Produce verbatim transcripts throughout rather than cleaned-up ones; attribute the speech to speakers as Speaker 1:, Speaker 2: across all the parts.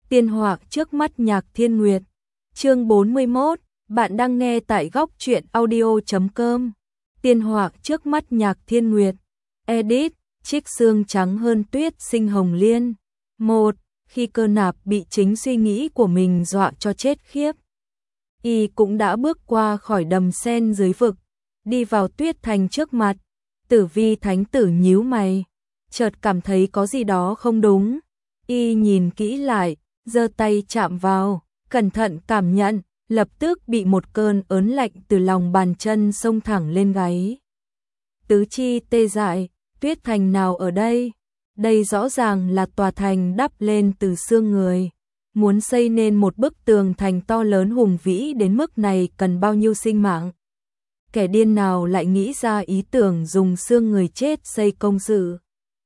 Speaker 1: Tiên họa trước mắt Nhạc Thiên Nguyệt. Chương bốn mươi mốt, bạn đang nghe tại góc truyện audio chấm com. Tiên họa trước mắt Nhạc Thiên Nguyệt. Edit, chiếc xương trắng hơn tuyết sinh hồng liên. Một, khi Cơ Nạp bị chính suy nghĩ của mình dọa cho chết khiếp, y cũng đã bước qua khỏi đầm sen dưới vực, đi vào Tuyết Thành trước mặt. Tử Vi thánh tử nhíu mày, chợt cảm thấy có gì đó không đúng. Y nhìn kỹ lại, giơ tay chạm vào, cẩn thận cảm nhận, lập tức bị một cơn ớn lạnh từ lòng bàn chân xông thẳng lên gáy. Tứ chi tê dại, Tuyết Thành nào ở đây? Đây rõ ràng là tòa thành đắp lên từ xương người. Muốn xây nên một bức tường thành to lớn hùng vĩ đến mức này cần bao nhiêu sinh mạng? Kẻ điên nào lại nghĩ ra ý tưởng dùng xương người chết xây công sự?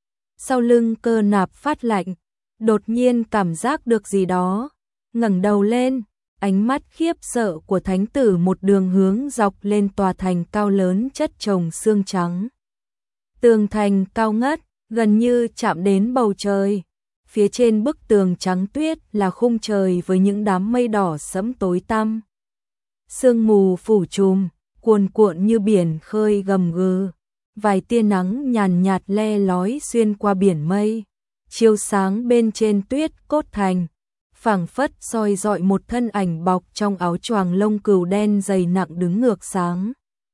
Speaker 1: Sau lưng Cơ Nạp phát lạnh, đột nhiên cảm giác được gì đó, ngẩng đầu lên, ánh mắt khiếp sợ của thánh tử một đường hướng dọc lên tòa thành cao lớn chất chồng xương trắng. Tường thành cao ngất, gần như chạm đến bầu trời. Phía trên bức tường trắng tuyết là khung trời với những đám mây đỏ sẫm tối tăm. Sương mù phủ trùm, cuồn cuộn như biển khơi gầm gừ. Vài tia nắng nhàn nhạt le lói xuyên qua biển mây, chiếu sáng bên trên tuyết cốt thành, phảng phất soi rọi một thân ảnh bọc trong áo choàng lông cừu đen dày nặng đứng ngược sáng.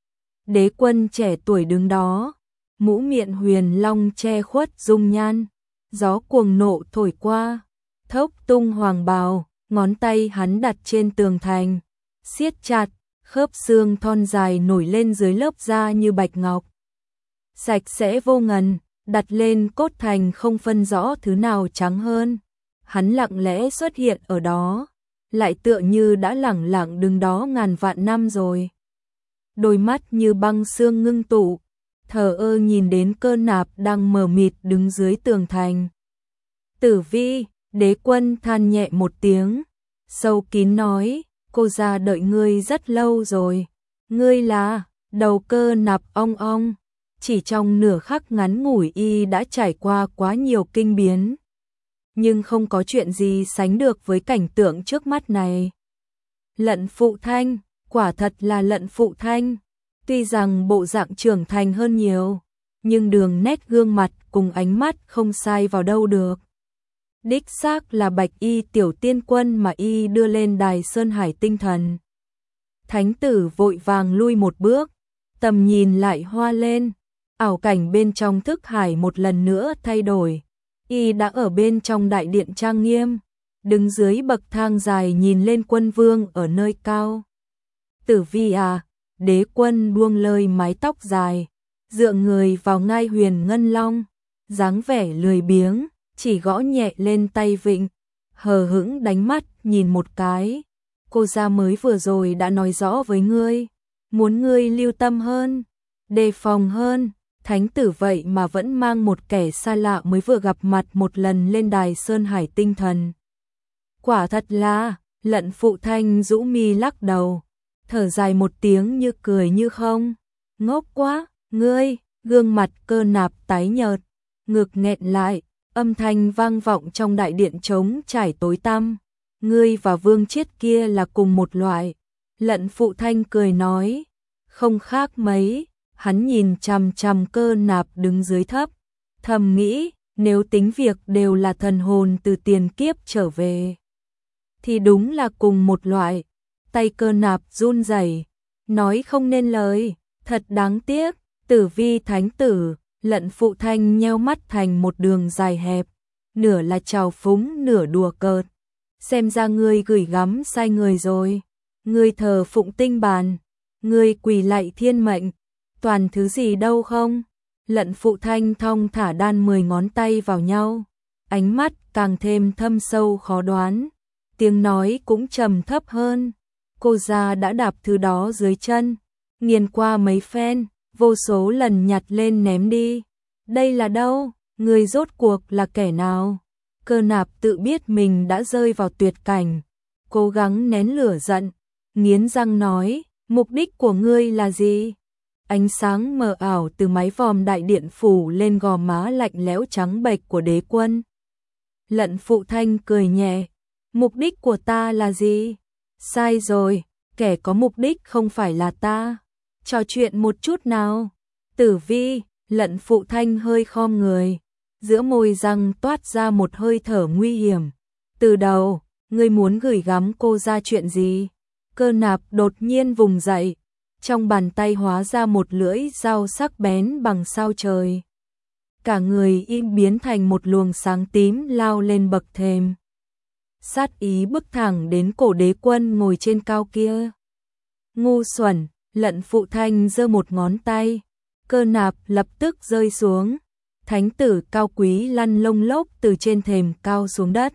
Speaker 1: Đế quân trẻ tuổi đứng đó, mũ miệng huyền long che khuất dung nhan. Gió cuồng nộ thổi qua, thốc tung hoàng bào, ngón tay hắn đặt trên tường thành, siết chặt, khớp xương thon dài nổi lên dưới lớp da như bạch ngọc. Sạch sẽ vô ngần, đặt lên cốt thành không phân rõ thứ nào trắng hơn. Hắn lặng lẽ xuất hiện ở đó, lại tựa như đã lẳng lặng đứng đó ngàn vạn năm rồi. Đôi mắt như băng xương ngưng tụ, thờ ơ nhìn đến Cơ Nạp đang mờ mịt đứng dưới tường thành. Tử Vi, đế quân than nhẹ một tiếng, sâu kín nói, cô ra đợi ngươi rất lâu rồi. Ngươi là? Đầu Cơ Nạp ong ong, chỉ trong nửa khắc ngắn ngủi y đã trải qua quá nhiều kinh biến. Nhưng không có chuyện gì sánh được với cảnh tượng trước mắt này. Lận Phụ Thanh, quả thật là Lận Phụ Thanh. Tuy rằng bộ dạng trưởng thành hơn nhiều, nhưng đường nét gương mặt cùng ánh mắt không sai vào đâu được. Đích xác là Bạch Y tiểu tiên quân mà y đưa lên đài Sơn Hải tinh thần. Thánh tử vội vàng lui một bước, tầm nhìn lại hoa lên, ảo cảnh bên trong thức hải một lần nữa thay đổi. Y đã ở bên trong đại điện trang nghiêm, đứng dưới bậc thang dài nhìn lên quân vương ở nơi cao. Tử Vi à, đế quân buông lơi mái tóc dài, dựa người vào ngai huyền ngân long, dáng vẻ lười biếng, chỉ gõ nhẹ lên tay vịnh, hờ hững đánh mắt nhìn một cái. Cô gia mới vừa rồi đã nói rõ với ngươi, muốn ngươi lưu tâm hơn, đề phòng hơn. Thánh tử vậy mà vẫn mang một kẻ xa lạ mới vừa gặp mặt một lần lên đài Sơn Hải tinh thần. Quả thật là, Lận Phụ Thanh rũ mi lắc đầu, thở dài một tiếng như cười như không. Ngốc quá, ngươi, gương mặt Cơ Nạp tái nhợt, ngực nghẹn lại, âm thanh vang vọng trong đại điện trống trải tối tăm. Ngươi và Vương Chiết kia là cùng một loại. Lận Phụ Thanh cười nói, không khác mấy. Hắn nhìn chằm chằm Cơ Nạp đứng dưới thấp, thầm nghĩ, nếu tính việc đều là thần hồn từ tiền kiếp trở về, thì đúng là cùng một loại. Tay Cơ Nạp run rẩy, nói không nên lời, thật đáng tiếc. Tử Vi thánh tử, Lận Phụ Thanh nheo mắt thành một đường dài hẹp, nửa là trào phúng nửa đùa cợt. Xem ra ngươi gửi gắm sai người rồi. Ngươi thờ phụng tinh bàn, ngươi quỳ lạy thiên mệnh, toàn thứ gì đâu không? Lận Phụ Thanh thong thả đan mười ngón tay vào nhau, ánh mắt càng thêm thâm sâu khó đoán, tiếng nói cũng trầm thấp hơn. Cô gia đã đạp thứ đó dưới chân, nghiền qua mấy phen, vô số lần nhặt lên ném đi. Đây là đâu? Người rốt cuộc là kẻ nào? Cơ Nạp tự biết mình đã rơi vào tuyệt cảnh, cố gắng nén lửa giận, nghiến răng nói, mục đích của ngươi là gì? Ánh sáng mờ ảo từ mái vòm đại điện phủ lên gò má lạnh lẽo trắng bệch của đế quân. Lận Phụ Thanh cười nhẹ, Mục đích của ta là gì? Sai rồi, kẻ có mục đích không phải là ta. Trò chuyện một chút nào. Tử Vi, Lận Phụ Thanh hơi khom người, giữa môi răng toát ra một hơi thở nguy hiểm. Từ đầu, ngươi muốn gửi gắm cô ra chuyện gì? Cơ Nạp đột nhiên vùng dậy, trong bàn tay hóa ra một lưỡi dao sắc bén bằng sao trời. Cả người im biến thành một luồng sáng tím lao lên bậc thềm. Sát ý bước thẳng đến cổ đế quân ngồi trên cao kia. Ngu xuẩn, Lận Phụ Thanh giơ một ngón tay, Cơ Nạp lập tức rơi xuống. Thánh tử cao quý lăn lông lốc từ trên thềm cao xuống đất.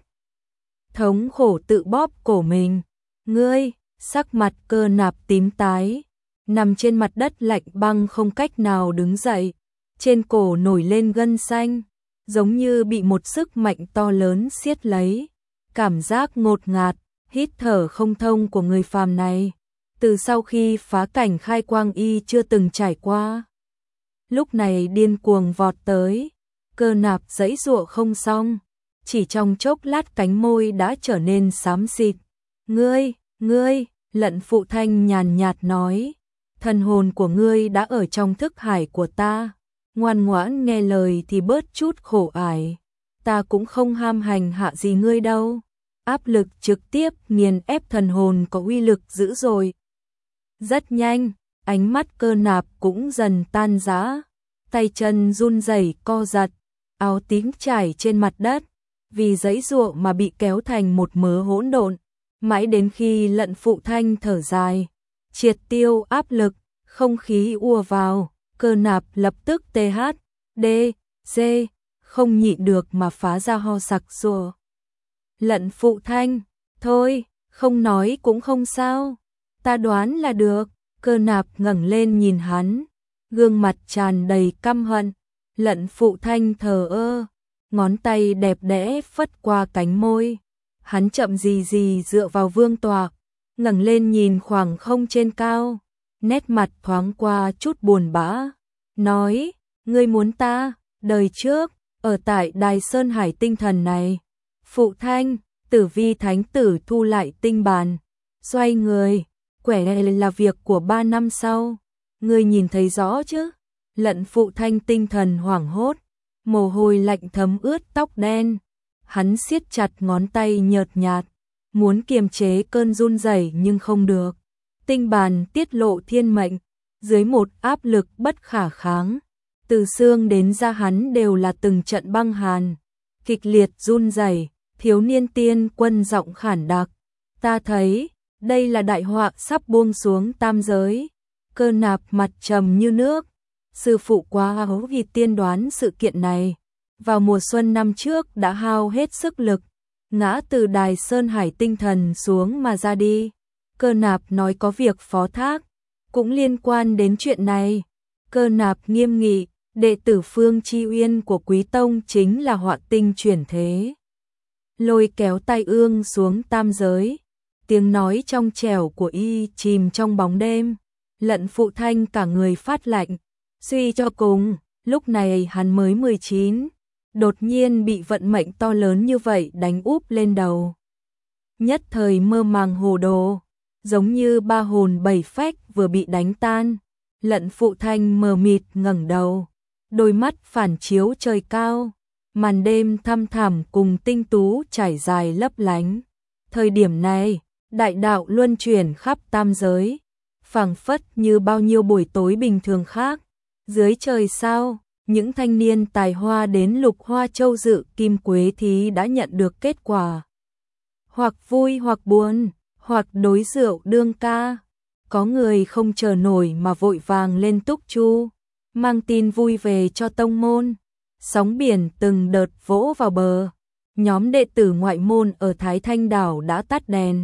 Speaker 1: Thống khổ tự bóp cổ mình. Ngươi, sắc mặt Cơ Nạp tím tái, nằm trên mặt đất lạnh băng không cách nào đứng dậy. Trên cổ nổi lên gân xanh, giống như bị một sức mạnh to lớn siết lấy. Cảm giác ngột ngạt, hít thở không thông của người phàm này, từ sau khi phá cảnh khai quang y chưa từng trải qua. Lúc này điên cuồng vọt tới, Cơ Nạp giãy giụa không xong, chỉ trong chốc lát cánh môi đã trở nên xám xịt. Ngươi, ngươi, Lận Phụ Thanh nhàn nhạt nói, thần hồn của ngươi đã ở trong thức hải của ta, ngoan ngoãn nghe lời thì bớt chút khổ ải. Ta cũng không ham hành hạ gì ngươi đâu. Áp lực trực tiếp nghiền ép thần hồn có uy lực dữ dội. Rất nhanh, ánh mắt Cơ Nạp cũng dần tan rã, tay chân run rẩy co giật, áo tím trải trên mặt đất, vì giãy giụa mà bị kéo thành một mớ hỗn độn, mãi đến khi Lận Phụ Thanh thở dài, triệt tiêu áp lực, không khí ùa vào, Cơ Nạp lập tức tê hát đê xê, không nhịn được mà phá ra ho sặc sụa. Lận Phụ Thanh, thôi, không nói cũng không sao, ta đoán là được. Cơ Nạp ngẩng lên nhìn hắn, gương mặt tràn đầy căm hận. Lận Phụ Thanh thờ ơ, ngón tay đẹp đẽ phất qua cánh môi. Hắn chậm gì gì dựa vào vương tọa, ngẩng lên nhìn khoảng không trên cao, nét mặt thoáng qua chút buồn bã, nói, ngươi muốn ta, đời trước, ở tại Đài Sơn Hải tinh thần này. Phụ Thanh, Tử Vi thánh tử thu lại tinh bàn, xoay người, quẻ này là việc của ba năm sau, ngươi nhìn thấy rõ chứ? Lận Phụ Thanh tinh thần hoảng hốt, mồ hôi lạnh thấm ướt tóc đen, hắn siết chặt ngón tay nhợt nhạt, muốn kiềm chế cơn run rẩy nhưng không được. Tinh bàn tiết lộ thiên mệnh, dưới một áp lực bất khả kháng, từ xương đến da hắn đều là từng trận băng hàn, kịch liệt run rẩy. Thiếu niên tiên quân giọng khản đặc, ta thấy, đây là đại họa sắp buông xuống tam giới. Cơ Nạp mặt trầm như nước, sư phụ quá hấu vì tiên đoán sự kiện này, vào mùa xuân năm trước đã hao hết sức lực, ngã từ Đài Sơn Hải tinh thần xuống mà ra đi. Cơ Nạp nói có việc phó thác, cũng liên quan đến chuyện này. Cơ Nạp nghiêm nghị, đệ tử Phương Chi Uyên của Quý Tông chính là họa tinh chuyển thế. Lôi kéo tai ương xuống tam giới, tiếng nói trong trẻo của y chìm trong bóng đêm. Lận Phụ Thanh cả người phát lạnh, suy cho cùng, lúc này hắn mới mười chín, đột nhiên bị vận mệnh to lớn như vậy đánh úp lên đầu. Nhất thời mơ màng hồ đồ, giống như ba hồn bảy phách vừa bị đánh tan. Lận Phụ Thanh mờ mịt ngẩng đầu, đôi mắt phản chiếu trời cao. Màn đêm thăm thẳm cùng tinh tú trải dài lấp lánh. Thời điểm này, đại đạo luân chuyển khắp tam giới, phảng phất như bao nhiêu buổi tối bình thường khác. Dưới trời sao, những thanh niên tài hoa đến Lục Hoa Châu dự Kim Quế Thí đã nhận được kết quả. Hoặc vui hoặc buồn, hoặc đối rượu đương ca. Có người không chờ nổi mà vội vàng lên túc chu, mang tin vui về cho tông môn. Sóng biển từng đợt vỗ vào bờ, nhóm đệ tử ngoại môn ở Thái Thanh Đảo đã tắt đèn.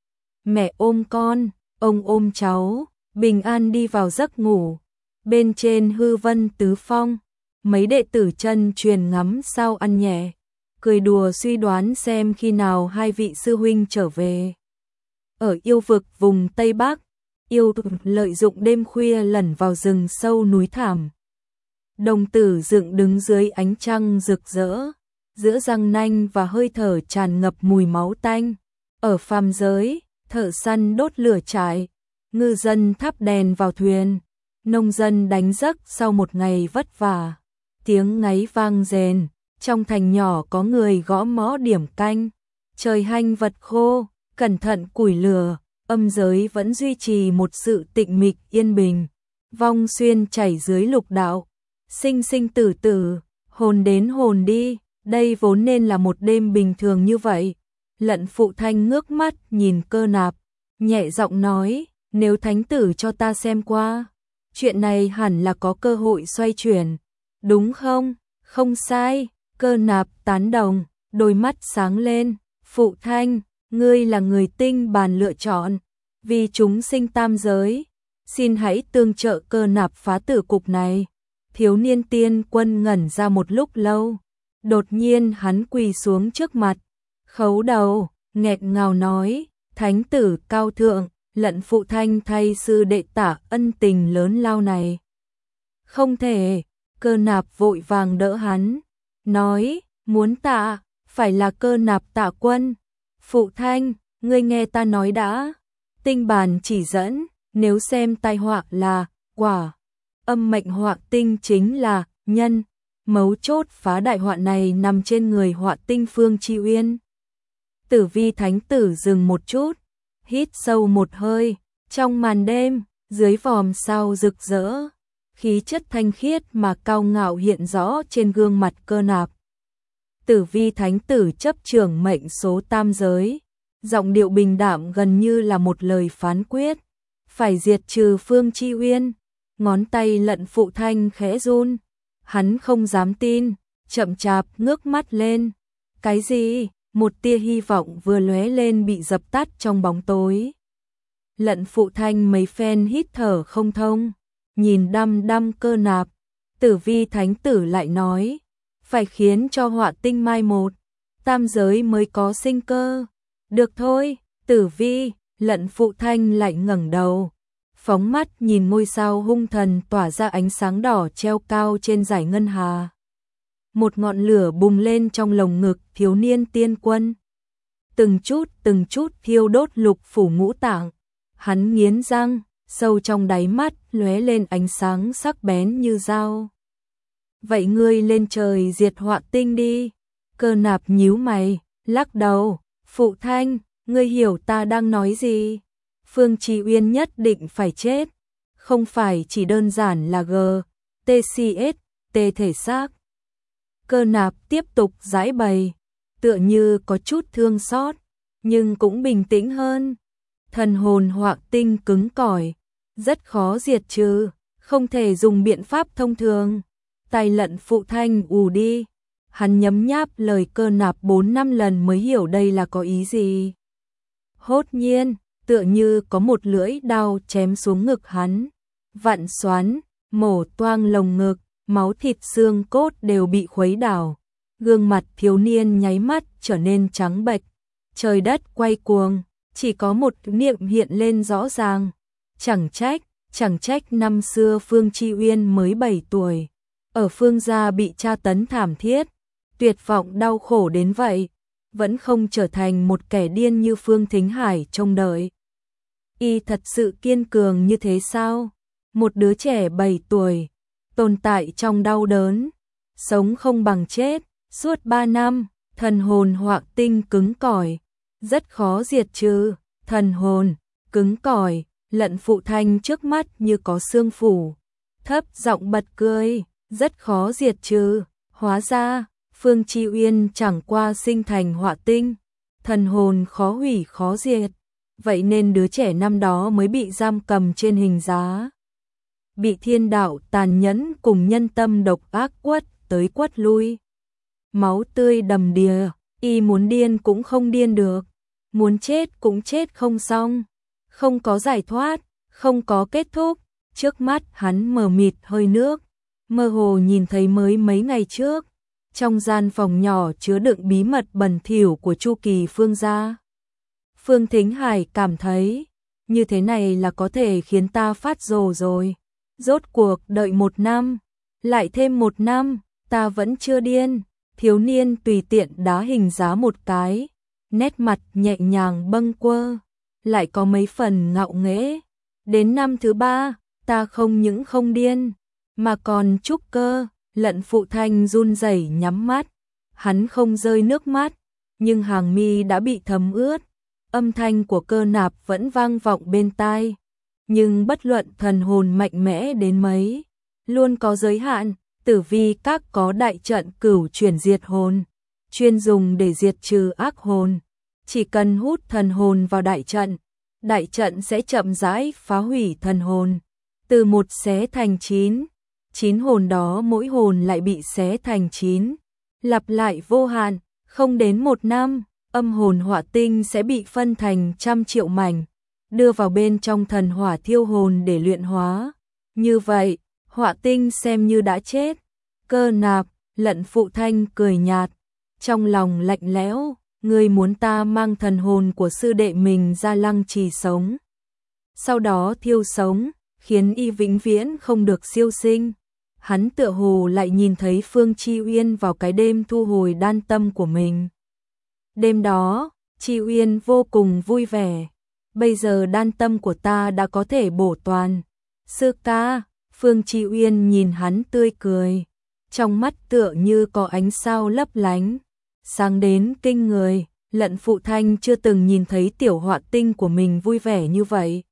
Speaker 1: Mẹ ôm con, ông ôm cháu, bình an đi vào giấc ngủ. Bên trên hư vân tứ phong, mấy đệ tử chân truyền ngắm sao ăn nhẹ, cười đùa suy đoán xem khi nào hai vị sư huynh trở về. Ở yêu vực vùng Tây Bắc, yêu lợi dụng đêm khuya lẩn vào rừng sâu núi thảm. Đồng tử dựng đứng dưới ánh trăng rực rỡ, giữa răng nanh và hơi thở tràn ngập mùi máu tanh. Ở phàm giới, thợ săn đốt lửa trại, ngư dân thắp đèn vào thuyền, nông dân đánh giấc sau một ngày vất vả. Tiếng ngáy vang rền, trong thành nhỏ có người gõ mõ điểm canh. Trời hanh vật khô, cẩn thận củi lửa, âm giới vẫn duy trì một sự tịnh mịch yên bình. Vong xuyên chảy dưới lục đạo, sinh sinh tử tử, hồn đến hồn đi, đây vốn nên là một đêm bình thường như vậy. Lận Phụ Thanh ngước mắt nhìn Cơ Nạp, nhẹ giọng nói, nếu thánh tử cho ta xem qua, chuyện này hẳn là có cơ hội xoay chuyển, đúng không? Không sai, Cơ Nạp tán đồng, đôi mắt sáng lên, Phụ Thanh, ngươi là người tinh bàn lựa chọn, vì chúng sinh tam giới, xin hãy tương trợ Cơ Nạp phá tử cục này. Thiếu niên tiên quân ngẩn ra một lúc lâu, đột nhiên hắn quỳ xuống trước mặt, khấu đầu, nghẹt ngào nói, thánh tử cao thượng, Lận Phụ Thanh thay sư đệ tả ân tình lớn lao này. Không thể, Cơ Nạp vội vàng đỡ hắn, nói, muốn tạ, phải là Cơ Nạp tạ quân. Phụ Thanh, ngươi nghe ta nói đã, tinh bàn chỉ dẫn, nếu xem tai họa là quả, âm mệnh họa tinh chính là nhân, mấu chốt phá đại họa này nằm trên người họa tinh Phương Chi Uyên. Tử Vi thánh tử dừng một chút, hít sâu một hơi, trong màn đêm, dưới vòm sao rực rỡ, khí chất thanh khiết mà cao ngạo hiện rõ trên gương mặt Cơ Nạp. Tử Vi thánh tử chấp trưởng mệnh số tam giới, giọng điệu bình đạm gần như là một lời phán quyết, phải diệt trừ Phương Chi Uyên. Ngón tay Lận Phụ Thanh khẽ run, hắn không dám tin, chậm chạp ngước mắt lên. Cái gì? Một tia hy vọng vừa lóe lên bị dập tắt trong bóng tối. Lận Phụ Thanh mấy phen hít thở không thông, nhìn đăm đăm Cơ Nạp. Tử Vi thánh tử lại nói, phải khiến cho họa tinh mai một, tam giới mới có sinh cơ. Được thôi, Tử Vi. Lận Phụ Thanh lại ngẩng đầu, phóng mắt nhìn ngôi sao hung thần tỏa ra ánh sáng đỏ treo cao trên dải ngân hà. Một ngọn lửa bùng lên trong lồng ngực thiếu niên tiên quân, từng chút từng chút thiêu đốt lục phủ ngũ tạng. Hắn nghiến răng, sâu trong đáy mắt lóe lên ánh sáng sắc bén như dao. Vậy ngươi lên trời diệt họa tinh đi. Cơ Nạp nhíu mày, lắc đầu. Phụ Thanh, ngươi hiểu ta đang nói gì? Phương Chi Uyên nhất định phải chết, không phải chỉ đơn giản là G, T C S, T thể xác. Cơ Nạp tiếp tục giải bày, tựa như có chút thương xót, nhưng cũng bình tĩnh hơn. Thần hồn họa tinh cứng cỏi, rất khó diệt trừ, không thể dùng biện pháp thông thường. Tay Lận Phụ Thanh ù đi, hắn nhấm nháp lời Cơ Nạp bốn năm lần mới hiểu đây là có ý gì. Hốt nhiên, tựa như có một lưỡi đao chém xuống ngực hắn, vặn xoắn, mổ toang lồng ngực, máu thịt xương cốt đều bị khuấy đảo. Gương mặt thiếu niên nháy mắt trở nên trắng bệch, trời đất quay cuồng, chỉ có một niệm hiện lên rõ ràng. Chẳng trách, chẳng trách năm xưa Phương Chi Uyên mới bảy tuổi, ở Phương gia bị tra tấn thảm thiết, tuyệt vọng đau khổ đến vậy, vẫn không trở thành một kẻ điên như Phương Thính Hải trông đợi. Y thật sự kiên cường như thế sao? Một đứa trẻ bảy tuổi, tồn tại trong đau đớn, sống không bằng chết, suốt ba năm, thần hồn họa tinh cứng cỏi, rất khó diệt trừ. Thần hồn, cứng cỏi, Lận Phụ Thanh trước mắt như có xương phủ, thấp giọng bật cười, rất khó diệt trừ. Hóa ra, Phương Chi Uyên chẳng qua sinh thành họa tinh, thần hồn khó hủy khó diệt, vậy nên đứa trẻ năm đó mới bị giam cầm trên hình giá, bị thiên đạo tàn nhẫn cùng nhân tâm độc ác quất tới quất lui. Máu tươi đầm đìa, y muốn điên cũng không điên được, muốn chết cũng chết không xong, không có giải thoát, không có kết thúc. Trước mắt hắn mờ mịt hơi nước, mơ hồ nhìn thấy mới mấy ngày trước, trong gian phòng nhỏ chứa đựng bí mật bẩn thỉu của Chu Kỳ Phương gia. Phương Thính Hải cảm thấy, như thế này là có thể khiến ta phát rồ rồi. Rốt cuộc đợi một năm, lại thêm một năm, ta vẫn chưa điên. Thiếu niên tùy tiện đá hình giá một cái, nét mặt nhẹ nhàng bâng quơ, lại có mấy phần ngạo nghễ. Đến năm thứ ba, ta không những không điên, mà còn trúc cơ. Lận Phụ Thanh run rẩy nhắm mắt, hắn không rơi nước mắt, nhưng hàng mi đã bị thấm ướt. Âm thanh của Cơ Nạp vẫn vang vọng bên tai, nhưng bất luận thần hồn mạnh mẽ đến mấy, luôn có giới hạn. Tử Vi Các có đại trận cửu chuyển diệt hồn, chuyên dùng để diệt trừ ác hồn. Chỉ cần hút thần hồn vào đại trận, đại trận sẽ chậm rãi phá hủy thần hồn, từ một xé thành chín. Chín hồn đó mỗi hồn lại bị xé thành chín, lặp lại vô hạn, không đến một năm, âm hồn hỏa tinh sẽ bị phân thành trăm triệu mảnh, đưa vào bên trong thần hỏa thiêu hồn để luyện hóa. Như vậy, hỏa tinh xem như đã chết. Cơ Nạp, Lận Phụ Thanh cười nhạt, trong lòng lạnh lẽo, ngươi muốn ta mang thần hồn của sư đệ mình ra Lăng Trì sống, sau đó thiêu sống, khiến y vĩnh viễn không được siêu sinh. Hắn tựa hồ lại nhìn thấy Phương Chi Uyên vào cái đêm thu hồi đan tâm của mình. Đêm đó, Chi Uyên vô cùng vui vẻ. Bây giờ đan tâm của ta đã có thể bổ toàn. Sư ca, Phương Chi Uyên nhìn hắn tươi cười, trong mắt tựa như có ánh sao lấp lánh, sáng đến kinh người. Lận Phụ Thanh chưa từng nhìn thấy tiểu họa tinh của mình vui vẻ như vậy.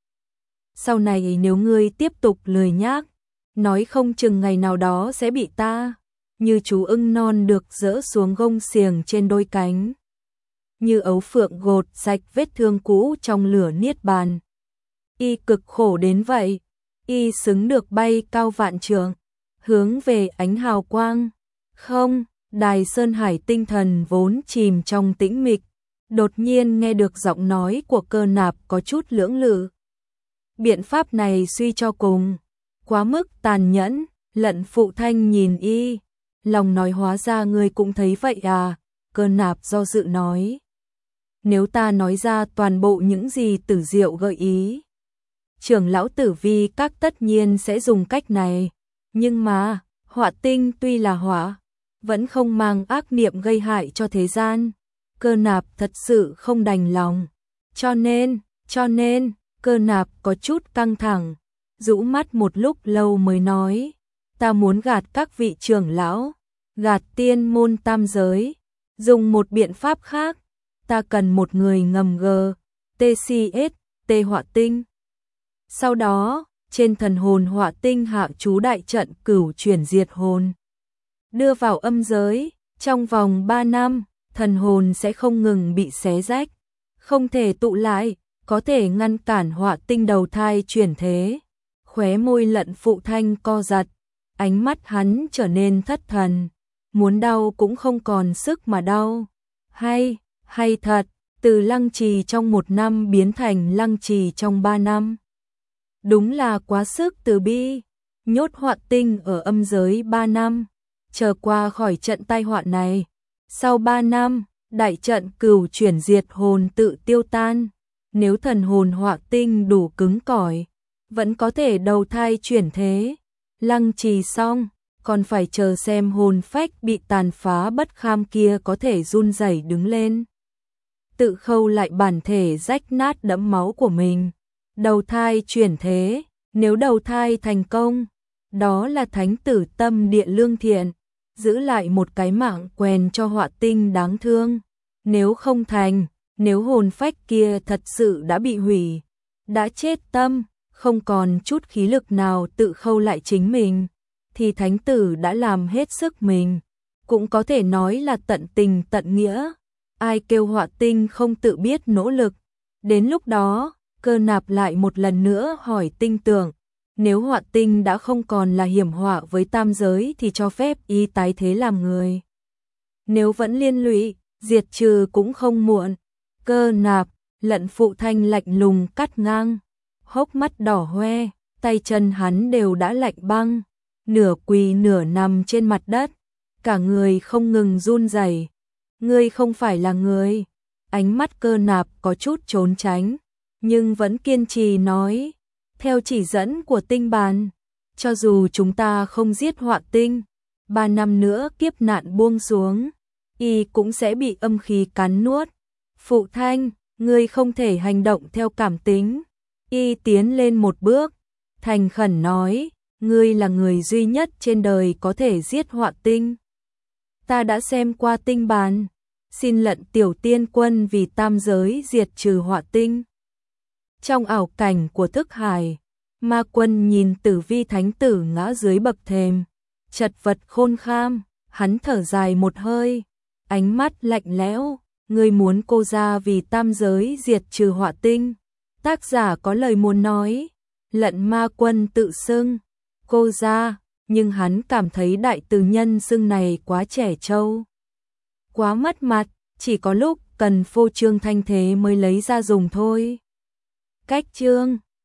Speaker 1: Sau này nếu ngươi tiếp tục lười nhác, nói không chừng ngày nào đó sẽ bị ta, như chú ưng non được dỡ xuống gông xiềng trên đôi cánh, như ấu phượng gột sạch vết thương cũ trong lửa niết bàn. Y cực khổ đến vậy, y xứng được bay cao vạn trượng, hướng về ánh hào quang. Không, Đài Sơn Hải tinh thần vốn chìm trong tĩnh mịch, đột nhiên nghe được giọng nói của Cơ Nạp có chút lưỡng lự. Biện pháp này suy cho cùng quá mức tàn nhẫn. Lận Phụ Thanh nhìn y, lòng nói hóa ra ngươi cũng thấy vậy à. Cơ Nạp do dự nói, nếu ta nói ra toàn bộ những gì Tử Diệu gợi ý, trưởng lão Tử Vi Các tất nhiên sẽ dùng cách này, nhưng mà hỏa tinh tuy là hỏa, vẫn không mang ác niệm gây hại cho thế gian. Cơ Nạp thật sự không đành lòng, cho nên, cho nên, Cơ Nạp có chút căng thẳng, rũ mắt một lúc lâu mới nói, ta muốn gạt các vị trưởng lão, gạt tiên môn tam giới, dùng một biện pháp khác, ta cần một người ngầm gờ, tê xê ét, tê hỏa tinh. Sau đó, trên thần hồn hỏa tinh hạ chú đại trận cửu chuyển diệt hồn, đưa vào âm giới, trong vòng ba năm, thần hồn sẽ không ngừng bị xé rách, không thể tụ lại, có thể ngăn cản hỏa tinh đầu thai chuyển thế. Khóe môi Lận Phụ Thanh co giật, ánh mắt hắn trở nên thất thần, muốn đau cũng không còn sức mà đau. Hay, hay thật, từ Lăng Trì trong một năm biến thành Lăng Trì trong ba năm. Đúng là quá sức từ bi, nhốt họa tinh ở âm giới ba năm, chờ qua khỏi trận tai họa này. Sau ba năm, đại trận cửu chuyển diệt hồn tự tiêu tan, nếu thần hồn họa tinh đủ cứng cỏi, vẫn có thể đầu thai chuyển thế. Lăng Trì xong, còn phải chờ xem hồn phách bị tàn phá bất kham kia có thể run rẩy đứng lên, tự khâu lại bản thể rách nát đẫm máu của mình. Đầu thai chuyển thế, nếu đầu thai thành công, đó là thánh tử tâm địa lương thiện, giữ lại một cái mạng quèn cho họa tinh đáng thương. Nếu không thành, nếu hồn phách kia thật sự đã bị hủy, đã chết tâm, không còn chút khí lực nào tự khâu lại chính mình, thì thánh tử đã làm hết sức mình, cũng có thể nói là tận tình tận nghĩa. Ai kêu họa tinh không tự biết nỗ lực. Đến lúc đó, Cơ Nạp lại một lần nữa hỏi tinh tưởng, nếu họa tinh đã không còn là hiểm họa với tam giới thì cho phép y tái thế làm người. Nếu vẫn liên lụy, diệt trừ cũng không muộn. Cơ Nạp, Lận Phụ Thanh lạnh lùng cắt ngang, hốc mắt đỏ hoe, tay chân hắn đều đã lạnh băng, nửa quỳ nửa nằm trên mặt đất, cả người không ngừng run rẩy. Ngươi không phải là người. Ánh mắt Cơ Nạp có chút trốn tránh, nhưng vẫn kiên trì nói, theo chỉ dẫn của tinh bàn, cho dù chúng ta không giết họa tinh, ba năm nữa kiếp nạn buông xuống, y cũng sẽ bị âm khí cắn nuốt. Phụ thân, ngươi không thể hành động theo cảm tính. Y tiến lên một bước, thành khẩn nói, ngươi là người duy nhất trên đời có thể giết họa tinh. Ta đã xem qua tinh bàn, xin lận tiểu tiên quân vì tam giới diệt trừ họa tinh. Trong ảo cảnh của thức hải, ma quân nhìn Tử Vi thánh tử ngã dưới bậc thềm, chật vật khôn kham, hắn thở dài một hơi, ánh mắt lạnh lẽo, ngươi muốn cô ra vì tam giới diệt trừ họa tinh. Tác giả có lời muốn nói, lận ma quân tự xưng, cô ra, nhưng hắn cảm thấy đại từ nhân xưng này quá trẻ trâu, quá mất mặt, chỉ có lúc cần phô trương thanh thế mới lấy ra dùng thôi. Cách chương